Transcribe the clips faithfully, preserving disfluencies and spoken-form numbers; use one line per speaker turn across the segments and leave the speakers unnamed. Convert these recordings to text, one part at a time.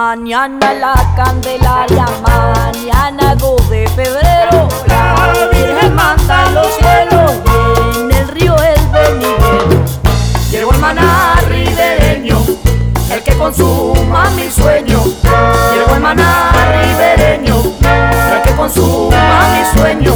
Mañana la Candelaria, mañana dos de febrero, la Virgen manda en los cielos y en el río el venidero. Llegó el maná ribereño, el que consuma mi sueño. Llegó el maná ribereño, el que consuma mi sueño.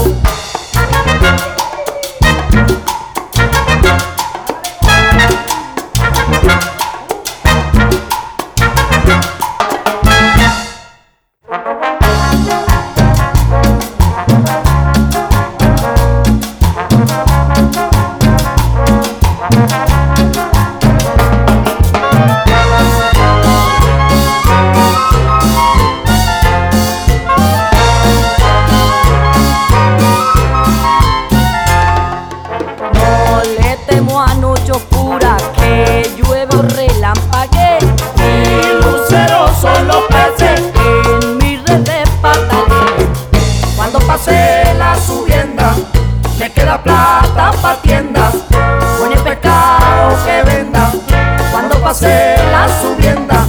Oscura, que llueve o relampaguee, y luceros son los peces en mi red de pataleé. Cuando pase la subienda, me queda plata pa' tiendas, con el pescado que venda. Cuando pase la subienda,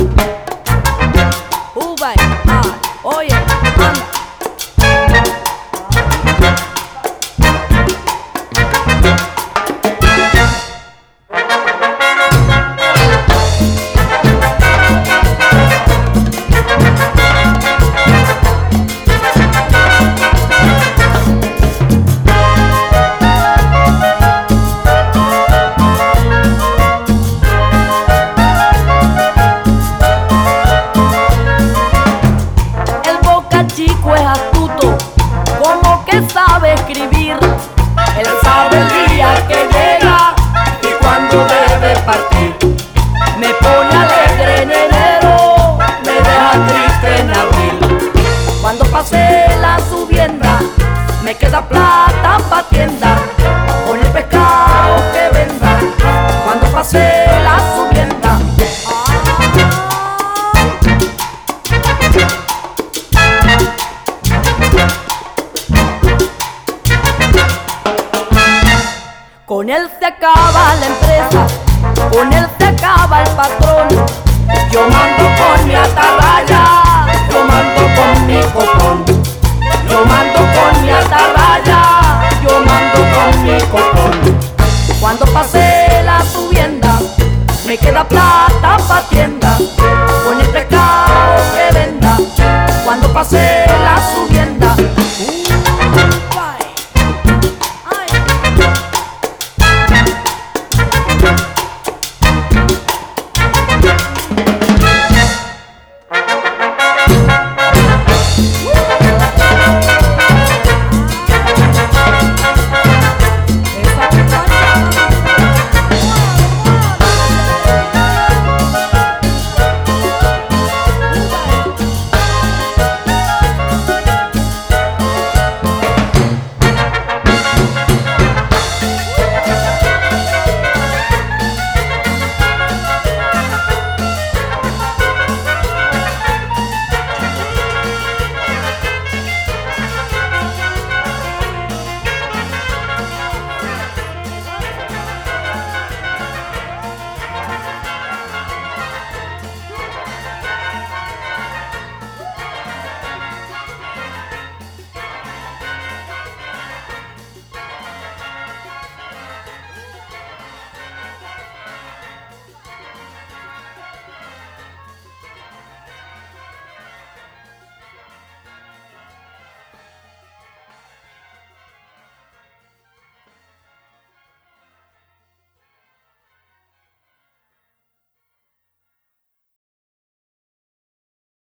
uva, ah, oye, anda. Chico es astuto, como que sabe escribir. Él sabe el día que llega y cuando debe partir. Me pone alegre en enero, me deja triste en abril. Cuando pase la subienda, me queda plata pa' tienda, con el pescado que venda. Cuando pase la subienda, con él se acaba la empresa, con él se acaba el patrón. Yo mando con mi atarraya, yo mando con mi copón, yo mando con mi atarraya.